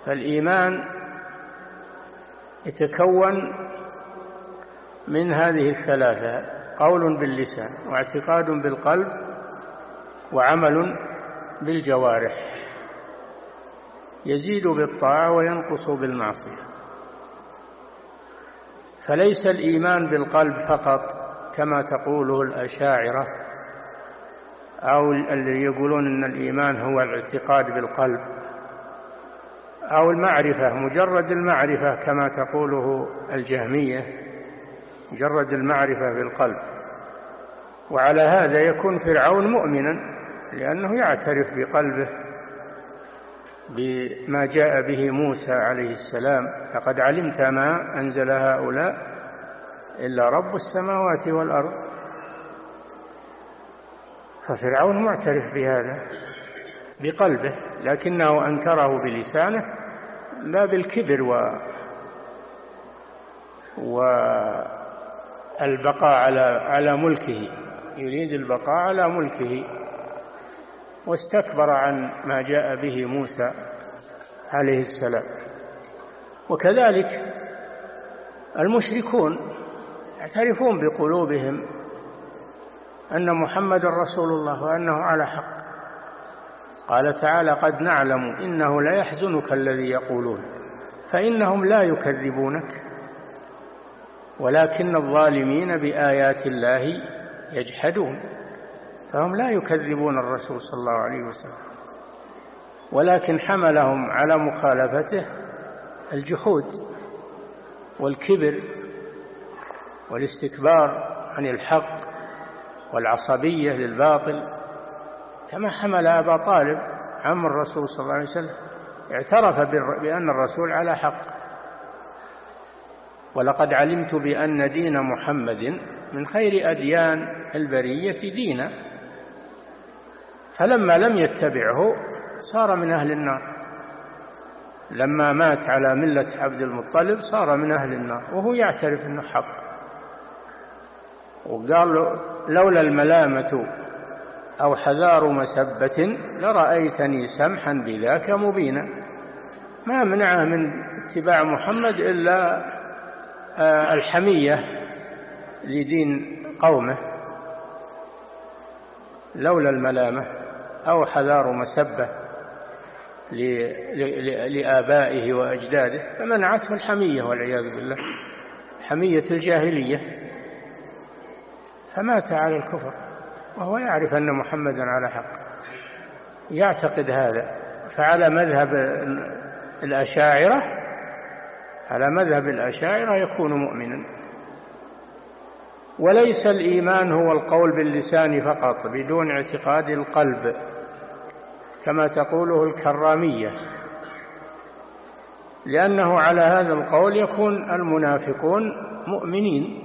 فالإيمان يتكون من هذه الثلاثة: قول باللسان، واعتقاد بالقلب، وعمل بالجوارح، يزيد بالطاعة وينقص بالمعصية. فليس الإيمان بالقلب فقط كما تقوله الأشاعرة، أو اللي يقولون أن الإيمان هو الاعتقاد بالقلب، أو المعرفة، مجرد المعرفة كما تقوله الجهمية، مجرد المعرفة بالقلب. وعلى هذا يكون فرعون مؤمنا، لأنه يعترف بقلبه بما جاء به موسى عليه السلام: لقد علمت ما أنزل هؤلاء إلا رب السماوات والأرض. ففرعون معترف بهذا بقلبه، لكنه أنكره بلسانه لا بالكبر والبقاء على ملكه، يريد البقاء على ملكه، واستكبر عن ما جاء به موسى عليه السلام. وكذلك المشركون يعترفون بقلوبهم أن محمد رسول الله وأنه على حق. قال تعالى: قد نعلم إنه لا يحزنك الذي يقولون، فإنهم لا يكذبونك ولكن الظالمين بآيات الله يجحدون. فهم لا يكذبون الرسول صلى الله عليه وسلم، ولكن حملهم على مخالفته الجحود والكبر والاستكبار عن الحق والعصبية للباطل، كما حمل أبا طالب عم الرسول صلى الله عليه وسلم، اعترف بأن الرسول على حق: ولقد علمت بأن دين محمد من خير أديان البرية دينا. فلما لم يتبعه صار من أهل النار، لما مات على ملة عبد المطلب صار من أهل النار وهو يعترف أنه حق. وقال: لولا الملامة أو حذار مسبة لرأيتني سمحا بذاك مبينا. ما منعه من اتباع محمد إلا الحمية لدين قومه، لولا الملامة أو حذار مسبة لآبائه وأجداده، فمنعته الحمية والعياذ بالله، حمية الجاهلية، فمات على الكفر وهو يعرف أن محمدا على حق، يعتقد هذا. فعلى مذهب الأشاعرة، على مذهب الأشاعرة يكون مؤمنا. وليس الإيمان هو القول باللسان فقط بدون اعتقاد القلب كما تقوله الكرامية، لأنه على هذا القول يكون المنافقون مؤمنين،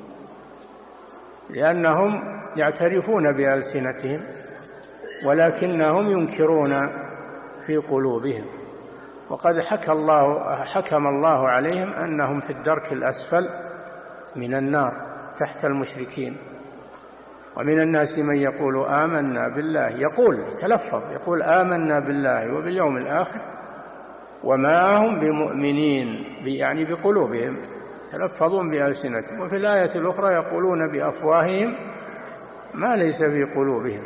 لأنهم يعترفون بألسنتهم ولكنهم ينكرون في قلوبهم. وقد حكم الله عليهم أنهم في الدرك الأسفل من النار تحت المشركين. ومن الناس من يقول آمنا بالله، يقول آمنا بالله وباليوم الآخر وما هم بمؤمنين، يعني بقلوبهم، يتلفظون بألسنتهم. وفي الآية الأخرى يقولون بأفواههم ما ليس في قلوبهم.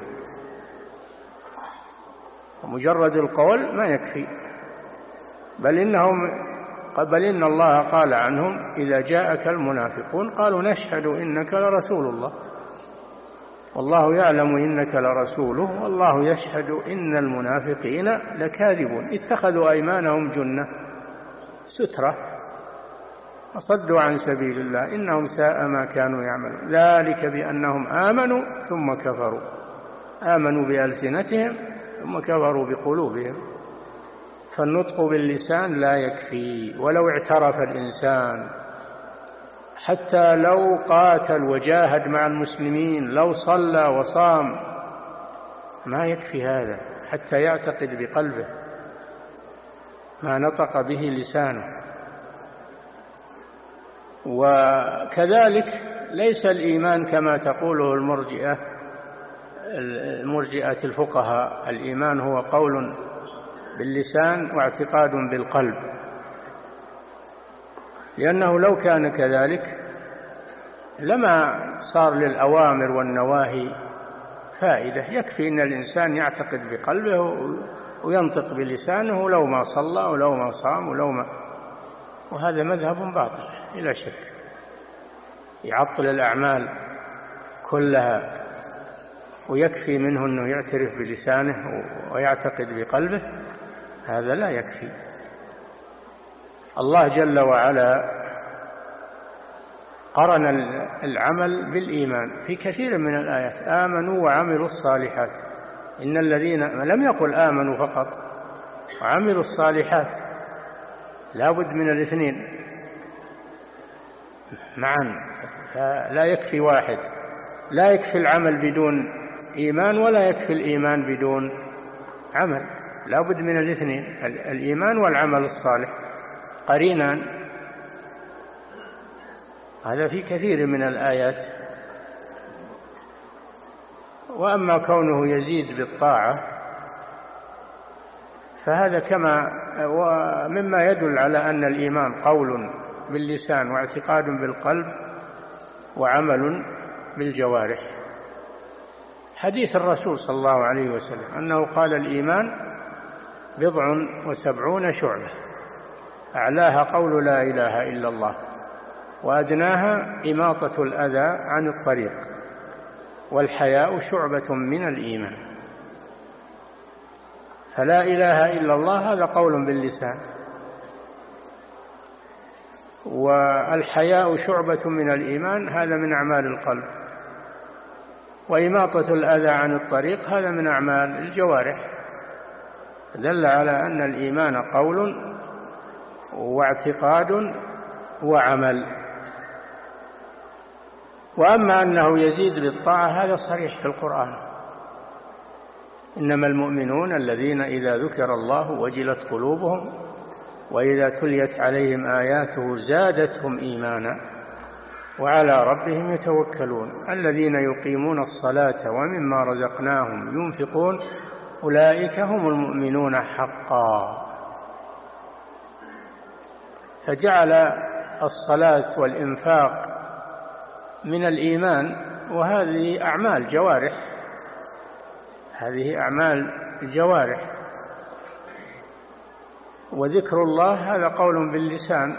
ومجرد القول ما يكفي، بل إن الله قال عنهم: إذا جاءك المنافقون قالوا نشهد إنك لرسول الله والله يعلم إنك لرسوله والله يشهد إن المنافقين لكاذبون. اتخذوا أيمانهم جنة سترة وصدوا عن سبيل الله إنهم ساء ما كانوا يعملون. ذلك بأنهم آمنوا ثم كفروا، آمنوا بألسنتهم ثم كفروا بقلوبهم. فالنطق باللسان لا يكفي، ولو اعترف الإنسان، حتى لو قاتل وجاهد مع المسلمين، لو صلى وصام، ما يكفي هذا حتى يعتقد بقلبه ما نطق به لسانه. وكذلك ليس الإيمان كما تقوله المرجئة الفقهاء: الإيمان هو قول باللسان واعتقاد بالقلب، لأنه لو كان كذلك لما صار للأوامر والنواهي فائدة. يكفي أن الإنسان يعتقد بقلبه وينطق بلسانه لو ما صلى ولو ما صام ولو ما، وهذا مذهب باطل بلا شك. يعطل الأعمال كلها ويكفي منه أنه يعترف بلسانه ويعتقد بقلبه، هذا لا يكفي. الله جل وعلا قرن العمل بالإيمان في كثير من الآيات، آمنوا وعملوا الصالحات. إن الذين لم يقل آمنوا فقط وعملوا الصالحات، لا بد من الاثنين معا، لا يكفي واحد، لا يكفي العمل بدون إيمان ولا يكفي الإيمان بدون عمل، لا بد من الاثنين، الإيمان والعمل الصالح قرينان. هذا في كثير من الآيات. وأما كونه يزيد بالطاعة فهذا مما يدل على أن الإيمان قول باللسان واعتقاد بالقلب وعمل بالجوارح. حديث الرسول صلى الله عليه وسلم أنه قال الإيمان 70 شعبة، أعلاها قول لا إله إلا الله، وأدناها إماطة الأذى عن الطريق، والحياء شعبة من الإيمان. فلا إله إلا الله هذا قول باللسان، والحياء شعبة من الإيمان هذا من أعمال القلب، وإماطة الأذى عن الطريق هذا من أعمال الجوارح. دل على أن الإيمان قول واعتقاد وعمل. وأما أنه يزيد بالطاعة هذا صريح في القرآن، إنما المؤمنون الذين إذا ذكر الله وجلت قلوبهم وإذا تليت عليهم آياته زادتهم إيمانا وعلى ربهم يتوكلون الذين يقيمون الصلاة ومما رزقناهم ينفقون أولئك هم المؤمنون حقا. فجعل الصلاة والإنفاق من الإيمان، وهذه أعمال جوارح، هذه أعمال جوارح. وذكر الله هذا قول باللسان.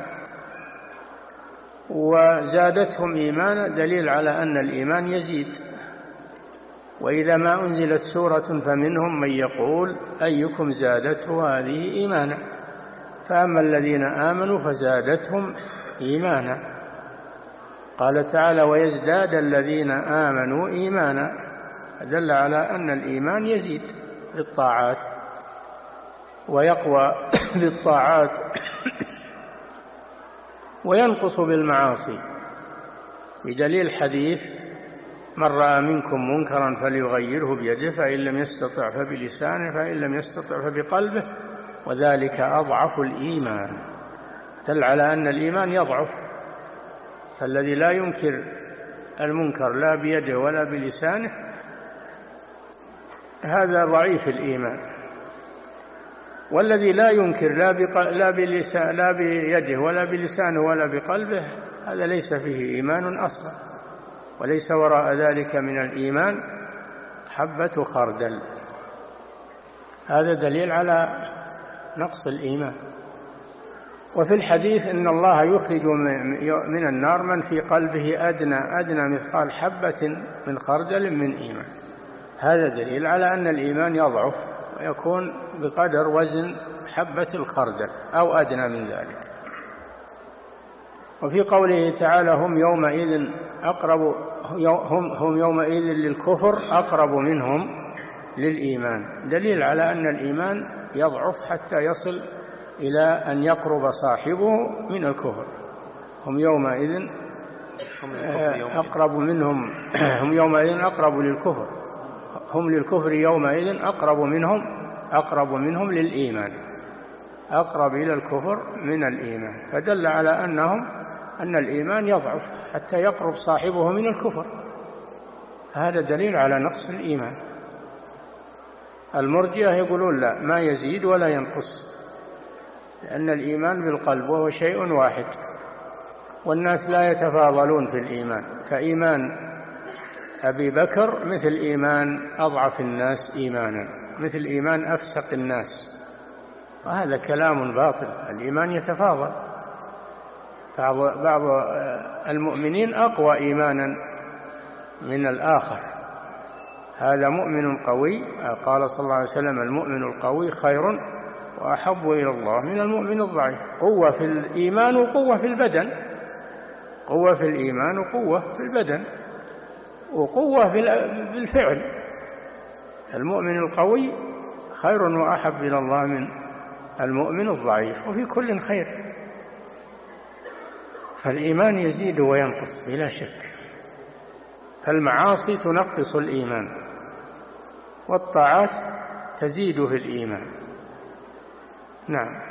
وزادتهم إيمانا دليل على أن الإيمان يزيد. وإذا ما أنزلت سورة فمنهم من يقول أيكم زادته هذه إيمانا، فأما الذين آمنوا فزادتهم إيمانا. قال تعالى ويزداد الذين آمنوا إيمانا، دل على أن الإيمان يزيد بالطاعات ويقوى بالطاعات وينقص بالمعاصي، بدليل حديث من رأى منكم منكرا فليغيره بيده فإن لم يستطع فبلسانه فإن لم يستطع فبقلبه وذلك أضعف الإيمان. دل على أن الإيمان يضعف، فالذي لا ينكر المنكر لا بيده ولا بلسانه هذا ضعيف الإيمان، والذي لا ينكر لا بيده ولا بلسانه ولا بقلبه هذا ليس فيه إيمان أصلا، وليس وراء ذلك من الإيمان حبة خردل. هذا دليل على نقص الإيمان. وفي الحديث إن الله يخرج من النار من في قلبه أدنى مثقال حبة من خردل من إيمان. هذا دليل على أن الإيمان يضعف ويكون بقدر وزن حبة الخردل أو أدنى من ذلك. وفي قوله تعالى هم يومئذ للكفر أقرب منهم للإيمان، دليل على أن الإيمان يضعف حتى يصل إلى أن يقرب صاحبه من الكفر. هم يومئذ أقرب منهم، هم يومئذ أقرب للكفر، هم للكفر يومئذ أقرب منهم للإيمان، أقرب إلى الكفر من الإيمان. فدل على أن الإيمان يضعف حتى يقرب صاحبه من الكفر، هذا دليل على نقص الإيمان. المرجئة يقولون لا، ما يزيد ولا ينقص، لأن الإيمان بالقلب وهو شيء واحد، والناس لا يتفاضلون في الإيمان، فإيمان أبي بكر مثل إيمان أضعف الناس إيمانا، مثل إيمان أفسق الناس، وهذا كلام باطل. الإيمان يتفاضل، بعض المؤمنين أقوى إيمانا من الآخر، هذا مؤمن قوي، قال صلى الله عليه وسلم المؤمن القوي خير وأحب إلى الله من المؤمن الضعيف. قوة في الإيمان وقوة في البدن، قوة في الإيمان وقوة في البدن وقوة بالفعل. المؤمن القوي خير وأحب إلى الله من المؤمن الضعيف، وفي كل خير. فالإيمان يزيد وينقص بلا شك، فالمعاصي تنقص الإيمان والطاعات تزيد في الإيمان. نعم.